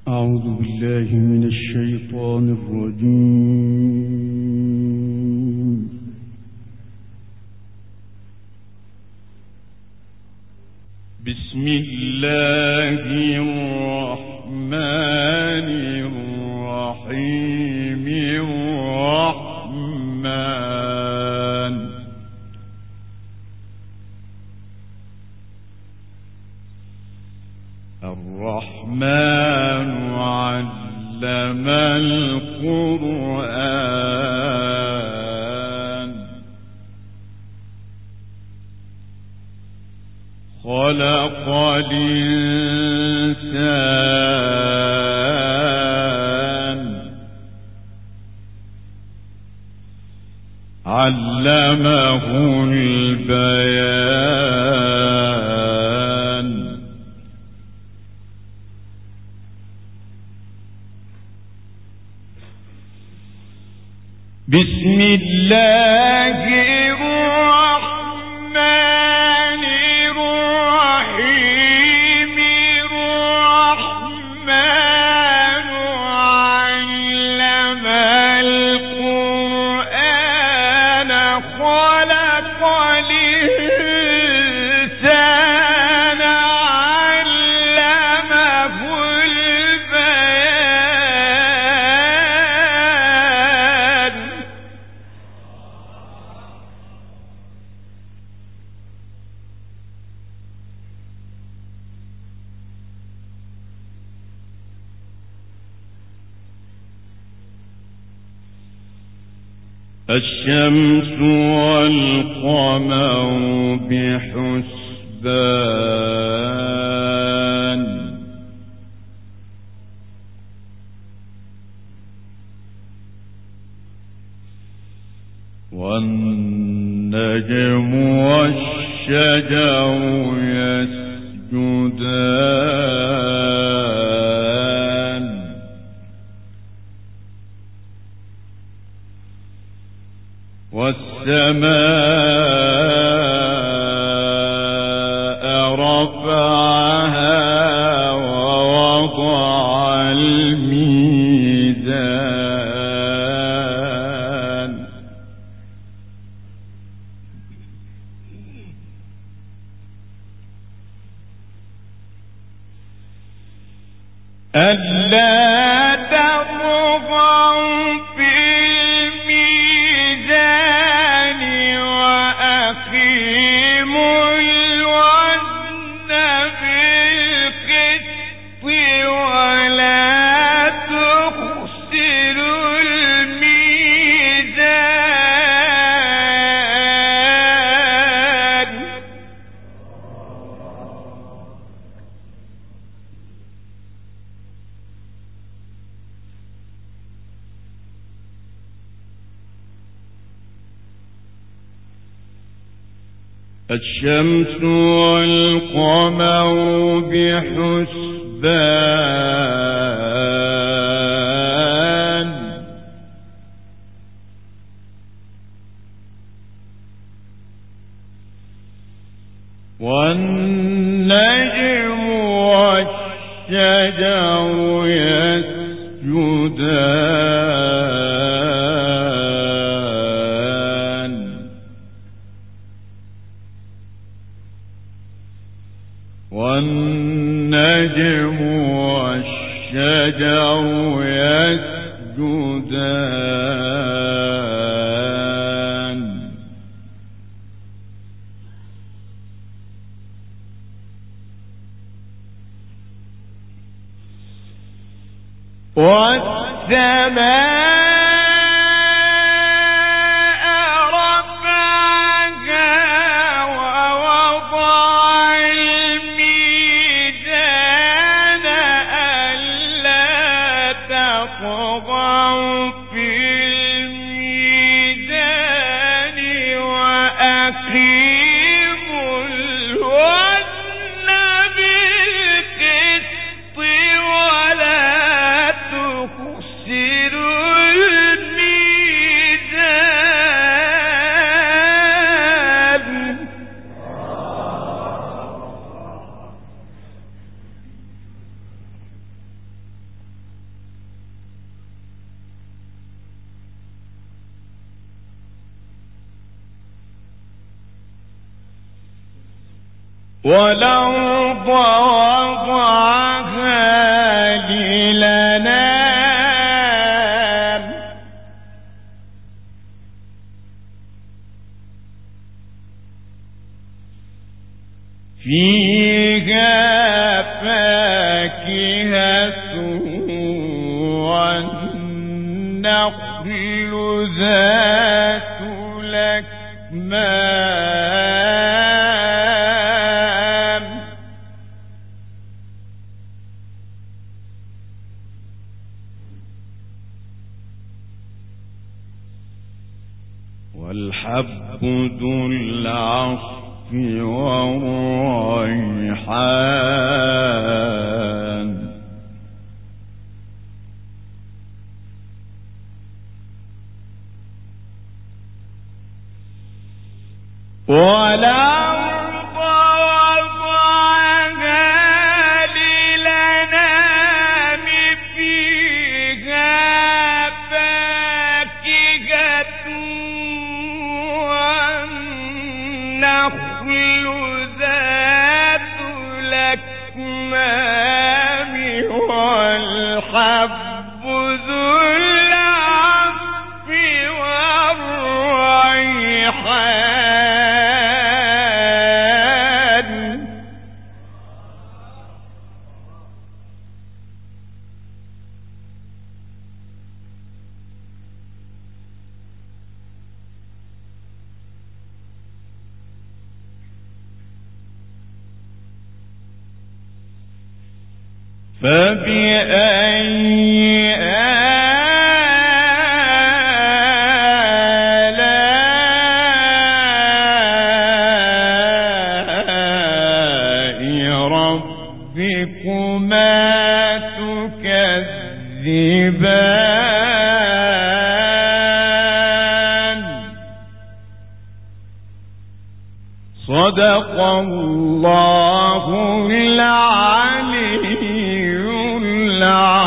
أعوذ بالله من الشيطان الرجيم. بسم الله الرحمن الرحيم. الرحمن علم القرآن، خلق الإنسان، علمه البيان. بسم الله الرحمن الرحيم. الرحمن علم القرآن، خلق الإنسان، علمه البيان. الشمس والقمر بحسبان، والنجم والشجر يسجدان، والسماء رفعها ووضع الميزان، ألا تطغوا في الميزان، وأقيموا الوزن بالقسط، ولا تخسروا الميزان. الشمس والقمر بحسبان، والنجم والشجر يسجدان، والنجم والشجر يسجدان. والسماء ولا تخسروا والأرض وضعها للأنام فيها فاكهة والنخل ذات الأكمام والحب ذو العصف والريحان والأرض وضعها للأنام فيها فاكهة والنخل ذات الأكمام والحب ذو العصف والريحان فبأي آلاء ربكما تكذبان صدق الله العلي العظيم